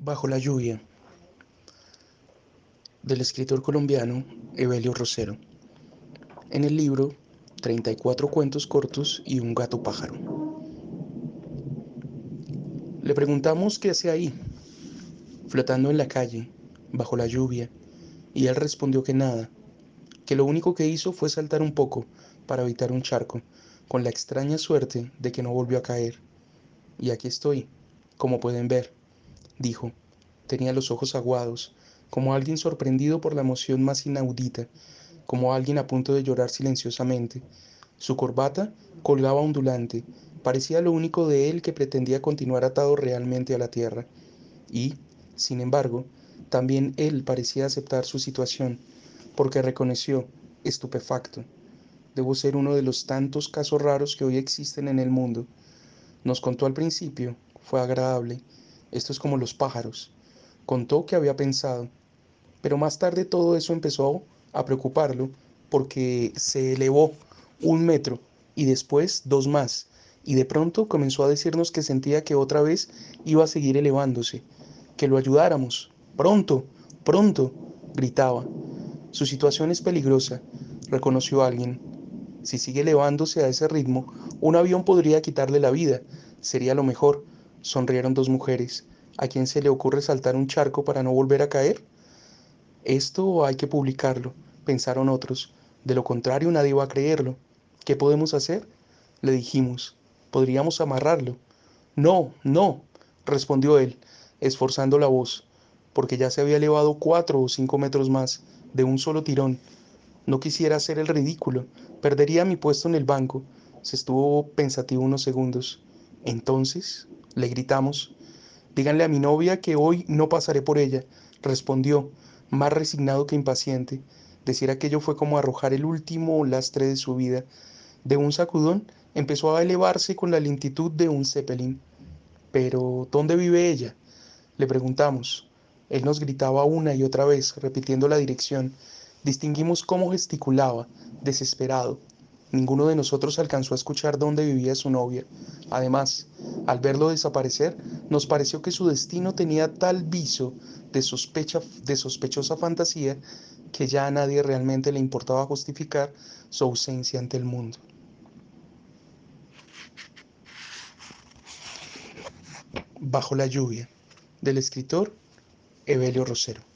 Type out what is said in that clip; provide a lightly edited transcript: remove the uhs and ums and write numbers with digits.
Bajo la lluvia, del escritor colombiano Evelio Rosero. En el libro 34 cuentos cortos y un gato pájaro. Le preguntamos qué hacía ahí, flotando en la calle, bajo la lluvia, y él respondió que nada, que lo único que hizo fue saltar un poco para evitar un charco, con la extraña suerte de que no volvió a caer. Y aquí estoy, como pueden ver, dijo. Tenía los ojos aguados, como alguien sorprendido por la emoción más inaudita, como alguien a punto de llorar silenciosamente. Su corbata colgaba ondulante, parecía lo único de él que pretendía continuar atado realmente a la tierra. Y, sin embargo, también él parecía aceptar su situación, porque reconoció, estupefacto: debo ser uno de los tantos casos raros que hoy existen en el mundo. Nos contó al principio, fue agradable. Esto es como los pájaros. Contó que había pensado, pero más tarde todo eso empezó a preocuparlo porque se elevó 1 metro y después 2 más, y de pronto comenzó a decirnos que sentía que otra vez iba a seguir elevándose, que lo ayudáramos. Pronto, pronto, gritaba. Su situación es peligrosa, reconoció alguien. Si sigue elevándose a ese ritmo, un avión podría quitarle la vida. Sería lo mejor, sonrieron dos mujeres. ¿A quién se le ocurre saltar un charco para no volver a caer? Esto hay que publicarlo, pensaron otros. De lo contrario, nadie va a creerlo. ¿Qué podemos hacer? Le dijimos. Podríamos amarrarlo. No, no, respondió él, esforzando la voz, porque ya se había elevado 4 o 5 metros más, de un solo tirón. No quisiera hacer el ridículo. Perdería mi puesto en el banco. Se estuvo pensativo unos segundos. Entonces, le gritamos. Díganle a mi novia que hoy no pasaré por ella, respondió, más resignado que impaciente. Decir aquello fue como arrojar el último lastre de su vida. De un sacudón empezó a elevarse con la lentitud de un zeppelin. Pero, ¿dónde vive ella? Le preguntamos. Él nos gritaba una y otra vez, repitiendo la dirección. Distinguimos cómo gesticulaba, desesperado. Ninguno de nosotros alcanzó a escuchar dónde vivía su novia. Además, al verlo desaparecer, nos pareció que su destino tenía tal viso de sospechosa fantasía que ya a nadie realmente le importaba justificar su ausencia ante el mundo. Bajo la lluvia, del escritor Evelio Rosero.